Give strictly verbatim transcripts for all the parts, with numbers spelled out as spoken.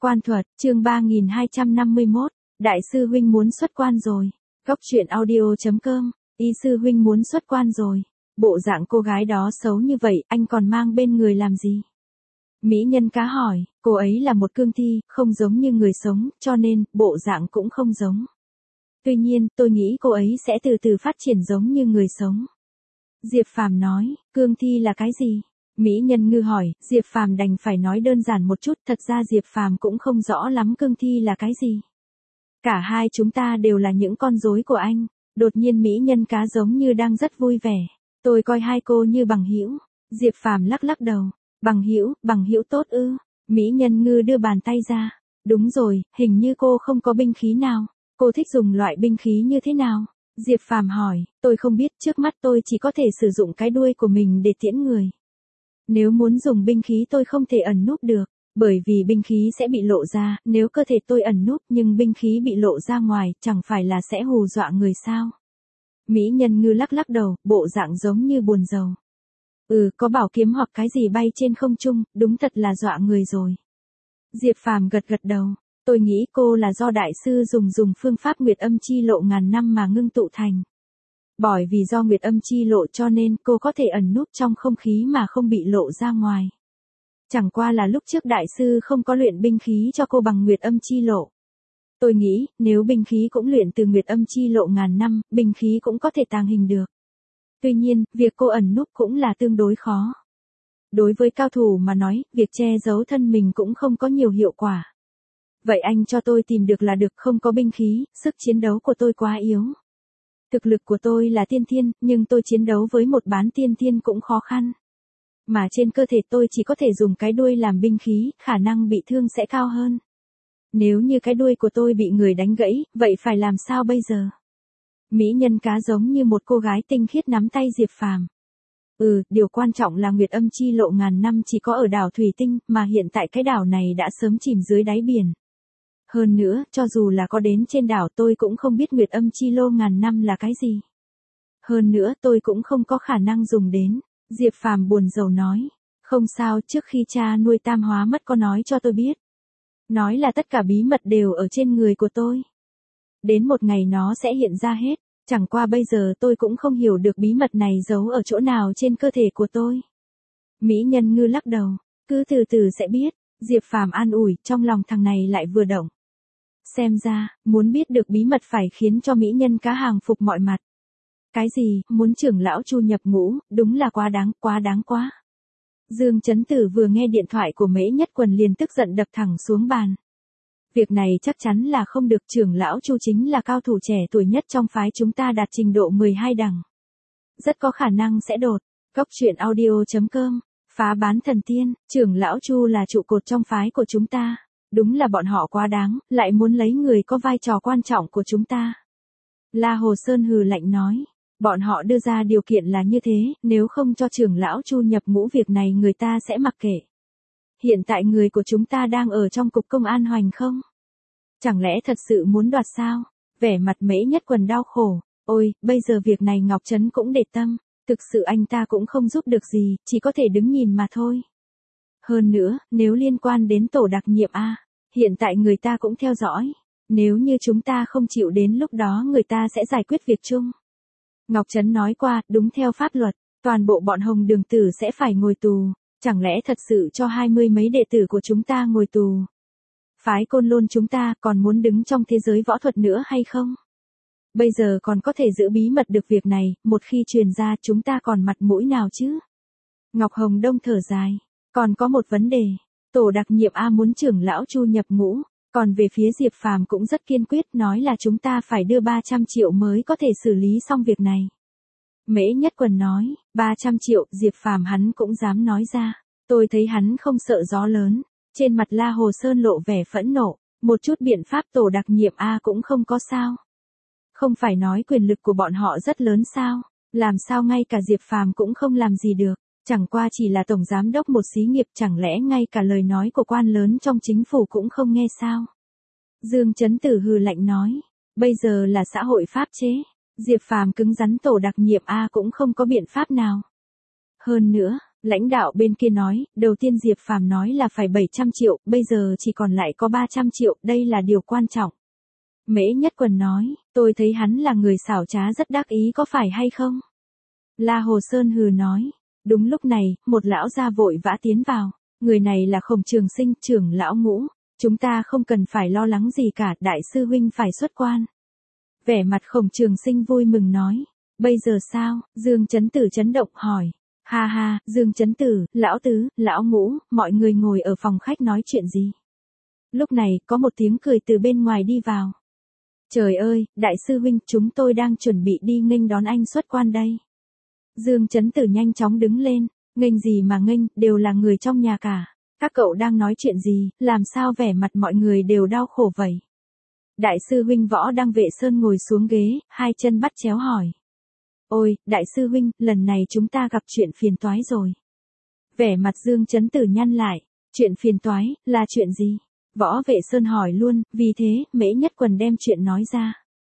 Quan thuật, chương ba nghìn hai trăm năm mươi mốt, Đại sư huynh muốn xuất quan rồi. Góc truyện audio.com, Y sư huynh muốn xuất quan rồi. Bộ dạng cô gái đó xấu như vậy, anh còn mang bên người làm gì? Mỹ nhân cá hỏi, cô ấy là một cương thi, không giống như người sống, cho nên, bộ dạng cũng không giống. Tuy nhiên, tôi nghĩ cô ấy sẽ từ từ phát triển giống như người sống. Diệp Phàm nói, cương thi là cái gì? Mỹ nhân ngư hỏi, Diệp Phàm đành phải nói đơn giản một chút, thật ra Diệp Phàm cũng không rõ lắm cương thi là cái gì. Cả hai chúng ta đều là những con rối của anh. Đột nhiên Mỹ nhân cá giống như đang rất vui vẻ. Tôi coi hai cô như bằng hữu. Diệp Phàm lắc lắc đầu. Bằng hữu, bằng hữu tốt ư? Mỹ nhân ngư đưa bàn tay ra. Đúng rồi, hình như cô không có binh khí nào. Cô thích dùng loại binh khí như thế nào? Diệp Phàm hỏi, tôi không biết, trước mắt tôi chỉ có thể sử dụng cái đuôi của mình để tiễn người. Nếu muốn dùng binh khí tôi không thể ẩn núp được, bởi vì binh khí sẽ bị lộ ra, nếu cơ thể tôi ẩn núp nhưng binh khí bị lộ ra ngoài, chẳng phải là sẽ hù dọa người sao? Mỹ nhân ngư lắc lắc đầu, bộ dạng giống như buồn rầu. Ừ, có bảo kiếm hoặc cái gì bay trên không trung, đúng thật là dọa người rồi. Diệp Phàm gật gật đầu, tôi nghĩ cô là do đại sư dùng dùng phương pháp Nguyệt Âm Chi Lộ ngàn năm mà ngưng tụ thành. Bởi vì do Nguyệt Âm Chi Lộ cho nên cô có thể ẩn núp trong không khí mà không bị lộ ra ngoài. Chẳng qua là lúc trước đại sư không có luyện binh khí cho cô bằng Nguyệt Âm Chi Lộ. Tôi nghĩ, nếu binh khí cũng luyện từ Nguyệt Âm Chi Lộ ngàn năm, binh khí cũng có thể tàng hình được. Tuy nhiên, việc cô ẩn núp cũng là tương đối khó. Đối với cao thủ mà nói, việc che giấu thân mình cũng không có nhiều hiệu quả. Vậy anh cho tôi tìm được là được, không có binh khí, sức chiến đấu của tôi quá yếu. Thực lực của tôi là tiên thiên, nhưng tôi chiến đấu với một bán tiên thiên cũng khó khăn. Mà trên cơ thể tôi chỉ có thể dùng cái đuôi làm binh khí, khả năng bị thương sẽ cao hơn. Nếu như cái đuôi của tôi bị người đánh gãy, vậy phải làm sao bây giờ? Mỹ nhân cá giống như một cô gái tinh khiết nắm tay Diệp Phàm. Ừ, điều quan trọng là Nguyệt Âm Chi Lộ ngàn năm chỉ có ở đảo Thủy Tinh, mà hiện tại cái đảo này đã sớm chìm dưới đáy biển. Hơn nữa, cho dù là có đến trên đảo tôi cũng không biết Nguyệt Âm Chi Lô ngàn năm là cái gì. Hơn nữa tôi cũng không có khả năng dùng đến. Diệp Phàm buồn rầu nói. Không sao, trước khi cha nuôi Tam Hóa mất có nói cho tôi biết. Nói là tất cả bí mật đều ở trên người của tôi. Đến một ngày nó sẽ hiện ra hết. Chẳng qua bây giờ tôi cũng không hiểu được bí mật này giấu ở chỗ nào trên cơ thể của tôi. Mỹ nhân ngư lắc đầu. Cứ từ từ sẽ biết. Diệp Phàm an ủi, trong lòng thằng này lại vừa động. Xem ra, muốn biết được bí mật phải khiến cho mỹ nhân cá hàng phục mọi mặt. Cái gì, muốn trưởng lão Chu nhập ngũ, đúng là quá đáng, quá đáng quá. Dương Chấn Tử vừa nghe điện thoại của Mễ Nhất Quần liền tức giận đập thẳng xuống bàn. Việc này chắc chắn là không được, trưởng lão Chu chính là cao thủ trẻ tuổi nhất trong phái chúng ta đạt trình độ mười hai đẳng. Rất có khả năng sẽ đột. Góc truyện audio.com, phá bán thần tiên, trưởng lão Chu là trụ cột trong phái của chúng ta. Đúng là bọn họ quá đáng, lại muốn lấy người có vai trò quan trọng của chúng ta. La Hồ Sơn hừ lạnh nói, bọn họ đưa ra điều kiện là như thế, nếu không cho trưởng lão Chu nhập ngũ việc này người ta sẽ mặc kệ. Hiện tại người của chúng ta đang ở trong cục công an Hoành không? Chẳng lẽ thật sự muốn đoạt sao? Vẻ mặt Mễ Nhất Quần đau khổ, ôi, bây giờ việc này Ngọc Trấn cũng để tâm, thực sự anh ta cũng không giúp được gì, chỉ có thể đứng nhìn mà thôi. Hơn nữa, nếu liên quan đến tổ đặc nhiệm A, hiện tại người ta cũng theo dõi. Nếu như chúng ta không chịu đến lúc đó người ta sẽ giải quyết việc chung. Ngọc Trấn nói qua, đúng theo pháp luật, toàn bộ bọn Hồng Đường Tử sẽ phải ngồi tù. Chẳng lẽ thật sự cho hai mươi mấy đệ tử của chúng ta ngồi tù? Phái Côn Lôn chúng ta còn muốn đứng trong thế giới võ thuật nữa hay không? Bây giờ còn có thể giữ bí mật được việc này, một khi truyền ra chúng ta còn mặt mũi nào chứ? Ngọc Hồng Đông thở dài. Còn có một vấn đề, tổ đặc nhiệm A muốn trưởng lão Chu nhập ngũ, còn về phía Diệp Phàm cũng rất kiên quyết, nói là chúng ta phải đưa ba trăm triệu mới có thể xử lý xong việc này. Mễ Nhất Quần nói, ba trăm triệu, Diệp Phàm hắn cũng dám nói ra, tôi thấy hắn không sợ gió lớn, trên mặt La Hồ Sơn lộ vẻ phẫn nộ, một chút biện pháp tổ đặc nhiệm A cũng không có sao. Không phải nói quyền lực của bọn họ rất lớn sao, làm sao ngay cả Diệp Phàm cũng không làm gì được. Chẳng qua chỉ là tổng giám đốc một xí nghiệp, chẳng lẽ ngay cả lời nói của quan lớn trong chính phủ cũng không nghe sao? Dương Chấn Tử hừ lạnh nói, bây giờ là xã hội pháp chế, Diệp Phàm cứng rắn tổ đặc nhiệm A cũng không có biện pháp nào. Hơn nữa, Lãnh đạo bên kia nói, đầu tiên Diệp Phàm nói là phải bảy trăm triệu, bây giờ chỉ còn lại có ba trăm triệu, đây là điều quan trọng. Mễ Nhất Quần nói, tôi thấy hắn là người xảo trá rất đắc ý có phải hay không? La Hồ Sơn hừ nói. Đúng lúc này, một lão gia vội vã tiến vào. Người này là Khổng Trường Sinh, trưởng lão Ngũ. Chúng ta không cần phải lo lắng gì cả, đại sư huynh phải xuất quan. Vẻ mặt Khổng Trường Sinh vui mừng nói. Bây giờ sao? Dương Chấn Tử chấn động hỏi. Ha ha, Dương Chấn Tử, lão tứ, lão Ngũ, mọi người ngồi ở phòng khách nói chuyện gì? Lúc này, có một tiếng cười từ bên ngoài đi vào. Trời ơi, đại sư huynh, chúng tôi đang chuẩn bị đi nghênh đón anh xuất quan đây. Dương Chấn Tử nhanh chóng đứng lên, nghênh gì mà nghênh, đều là người trong nhà cả. Các cậu đang nói chuyện gì, làm sao vẻ mặt mọi người đều đau khổ vậy? Đại sư huynh Võ Đăng Vệ Sơn ngồi xuống ghế, hai chân bắt chéo hỏi. Ôi, đại sư huynh, lần này chúng ta gặp chuyện phiền toái rồi. Vẻ mặt Dương Chấn Tử nhăn lại, chuyện phiền toái, là chuyện gì? Võ Vệ Sơn hỏi luôn, vì thế, Mễ Nhất Quần đem chuyện nói ra.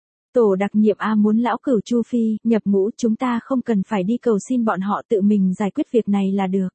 Tổ đặc nhiệm A muốn lão cửu Chu Phi nhập ngũ, chúng ta không cần phải đi cầu xin bọn họ, tự mình giải quyết việc này là được.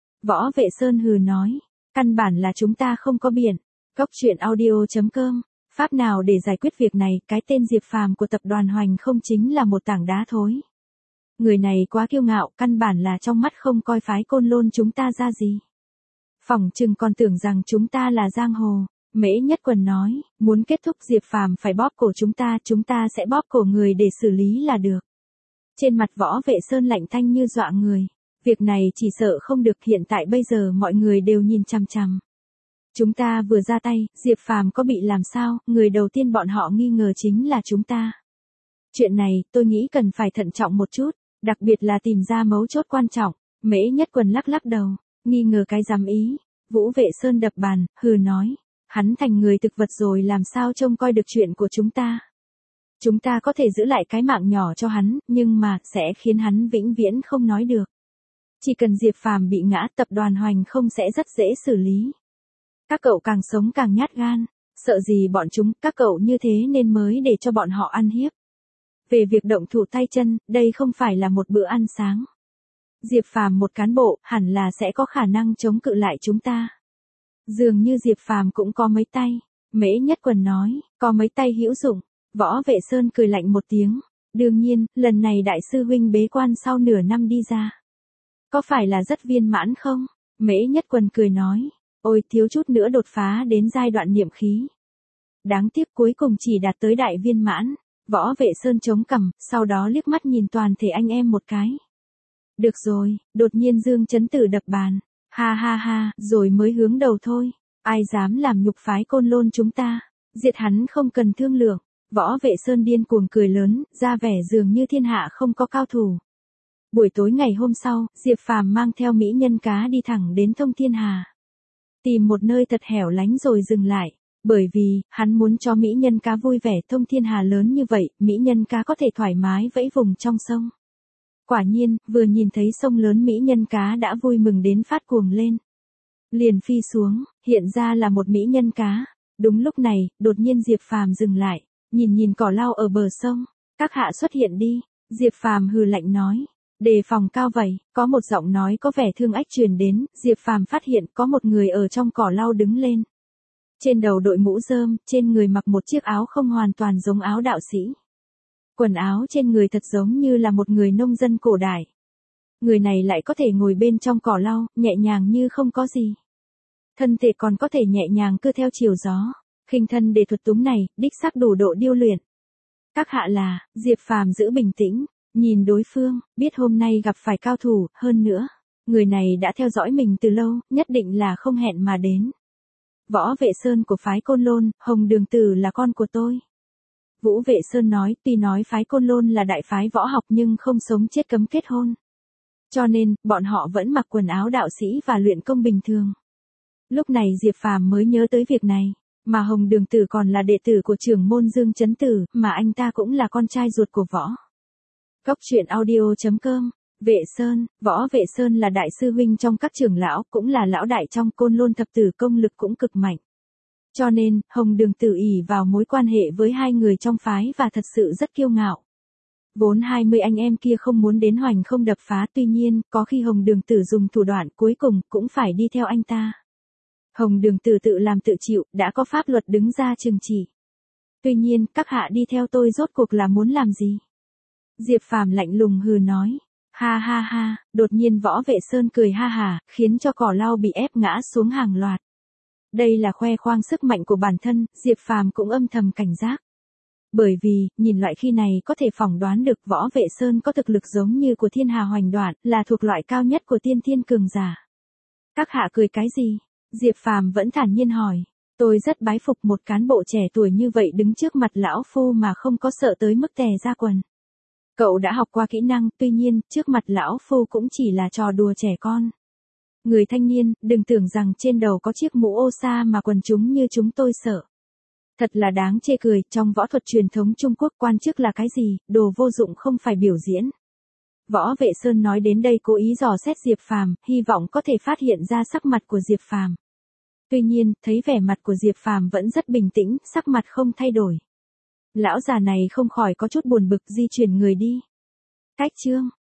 Võ Vệ Sơn hừ nói, căn bản là chúng ta không có biển. Cốc truyện audio chấm com, pháp nào để giải quyết việc này, cái tên Diệp Phàm của tập đoàn Hoành không chính là một tảng đá thối. Người này quá kiêu ngạo, căn bản là trong mắt không coi phái Côn Lôn chúng ta ra gì. Phỏng chừng còn tưởng rằng chúng ta là giang hồ. Mễ Nhất Quần nói, muốn kết thúc Diệp Phàm phải bóp cổ chúng ta, chúng ta sẽ bóp cổ người để xử lý là được. Trên mặt Võ Vệ Sơn lạnh tanh như dọa người. Việc này chỉ sợ không được, hiện tại bây giờ mọi người đều nhìn chằm chằm. Chúng ta vừa ra tay, Diệp Phàm có bị làm sao, người đầu tiên bọn họ nghi ngờ chính là chúng ta. Chuyện này, tôi nghĩ cần phải thận trọng một chút, đặc biệt là tìm ra mấu chốt quan trọng. Mễ Nhất Quần lắc lắc đầu, nghi ngờ cái dám ý. Vũ Vệ Sơn đập bàn, hừ nói. Hắn thành người thực vật rồi làm sao trông coi được chuyện của chúng ta. Chúng ta có thể giữ lại cái mạng nhỏ cho hắn, nhưng mà, sẽ khiến hắn vĩnh viễn không nói được. Chỉ cần Diệp Phàm bị ngã, tập đoàn Hoành không sẽ rất dễ xử lý. Các cậu càng sống càng nhát gan, sợ gì bọn chúng, các cậu như thế nên mới để cho bọn họ ăn hiếp. Về việc động thủ tay chân, đây không phải là một bữa ăn sáng. Diệp Phàm một cán bộ, hẳn là sẽ có khả năng chống cự lại chúng ta. Dường như Diệp Phàm cũng có mấy tay. Mễ Nhất Quần nói, có mấy tay hữu dụng. Võ Vệ Sơn cười lạnh một tiếng. Đương nhiên, lần này đại sư huynh bế quan sau nửa năm đi ra. Có phải là rất viên mãn không? Mễ Nhất Quần cười nói, ôi thiếu chút nữa đột phá đến giai đoạn niệm khí. Đáng tiếc cuối cùng chỉ đạt tới đại viên mãn. Võ Vệ Sơn chống cằm, sau đó liếc mắt nhìn toàn thể anh em một cái. Được rồi, đột nhiên Dương Chấn Tử đập bàn. Ha ha ha, rồi mới hướng đầu thôi. Ai dám làm nhục phái Côn Lôn chúng ta. Diệt hắn không cần thương lượng. Võ Vệ Sơn điên cuồng cười lớn, ra vẻ dường như thiên hạ không có cao thủ. Buổi tối ngày hôm sau, Diệp Phàm mang theo mỹ nhân cá đi thẳng đến Thông Thiên Hà. Tìm một nơi thật hẻo lánh rồi dừng lại. Bởi vì, hắn muốn cho mỹ nhân cá vui vẻ. Thông Thiên Hà lớn như vậy, mỹ nhân cá có thể thoải mái vẫy vùng trong sông. Quả nhiên, vừa nhìn thấy sông lớn mỹ nhân cá đã vui mừng đến phát cuồng lên. Liền phi xuống, hiện ra là một mỹ nhân cá. Đúng lúc này, đột nhiên Diệp Phàm dừng lại, nhìn nhìn cỏ lau ở bờ sông. Các hạ xuất hiện đi. Diệp Phàm hừ lạnh nói. Đề phòng cao vậy, có một giọng nói có vẻ thương ách truyền đến. Diệp Phàm phát hiện có một người ở trong cỏ lau đứng lên. Trên đầu đội mũ rơm, trên người mặc một chiếc áo không hoàn toàn giống áo đạo sĩ. Quần áo trên người thật giống như là một người nông dân cổ đại. Người này lại có thể ngồi bên trong cỏ lau, nhẹ nhàng như không có gì. Thân thể còn có thể nhẹ nhàng cưa theo chiều gió. Khinh thân để thuật túng này, đích xác đủ độ điêu luyện. Các hạ là, Diệp Phàm giữ bình tĩnh, nhìn đối phương, biết hôm nay gặp phải cao thủ, hơn nữa. Người này đã theo dõi mình từ lâu, nhất định là không hẹn mà đến. Võ Vệ Sơn của phái Côn Lôn, Hồng Đường Tử là con của tôi. Vũ Vệ Sơn nói, tuy nói phái Côn Lôn là đại phái võ học nhưng không sống chết cấm kết hôn. Cho nên, bọn họ vẫn mặc quần áo đạo sĩ và luyện công bình thường. Lúc này Diệp Phàm mới nhớ tới việc này, mà Hồng Đường Tử còn là đệ tử của trưởng môn Dương Chấn Tử, mà anh ta cũng là con trai ruột của Võ. Cốc truyện audio chấm com, Vệ Sơn, Võ Vệ Sơn là đại sư huynh trong các trưởng lão, cũng là lão đại trong Côn Lôn thập tử, công lực cũng cực mạnh. Cho nên, Hồng Đường Tử ỷ vào mối quan hệ với hai người trong phái và thật sự rất kiêu ngạo. Vốn hai mươi anh em kia không muốn đến Hoành Không đập phá, tuy nhiên, có khi Hồng Đường Tử dùng thủ đoạn, cuối cùng, cũng phải đi theo anh ta. Hồng Đường Tử tự làm tự chịu, đã có pháp luật đứng ra trừng trị. Tuy nhiên, các hạ đi theo tôi rốt cuộc là muốn làm gì? Diệp Phàm lạnh lùng hừ nói. Ha ha ha, đột nhiên Võ Vệ Sơn cười ha hà, khiến cho cỏ lau bị ép ngã xuống hàng loạt. Đây là khoe khoang sức mạnh của bản thân, Diệp Phàm cũng âm thầm cảnh giác. Bởi vì, nhìn loại khi này có thể phỏng đoán được Võ Vệ Sơn có thực lực giống như của Thiên Hà Hoành Đoạn, là thuộc loại cao nhất của tiên thiên cường giả. Các hạ cười cái gì? Diệp Phàm vẫn thản nhiên hỏi. Tôi rất bái phục một cán bộ trẻ tuổi như vậy đứng trước mặt lão phu mà không có sợ tới mức tè ra quần. Cậu đã học qua kỹ năng, tuy nhiên, trước mặt lão phu cũng chỉ là trò đùa trẻ con. Người thanh niên, đừng tưởng rằng trên đầu có chiếc mũ ô sa mà quần chúng như chúng tôi sợ. Thật là đáng chê cười, trong võ thuật truyền thống Trung Quốc quan chức là cái gì, đồ vô dụng không phải biểu diễn. Võ Vệ Sơn nói đến đây cố ý dò xét Diệp Phàm, hy vọng có thể phát hiện ra sắc mặt của Diệp Phàm. Tuy nhiên, thấy vẻ mặt của Diệp Phàm vẫn rất bình tĩnh, sắc mặt không thay đổi. Lão già này không khỏi có chút buồn bực, di chuyển người đi. Cách chương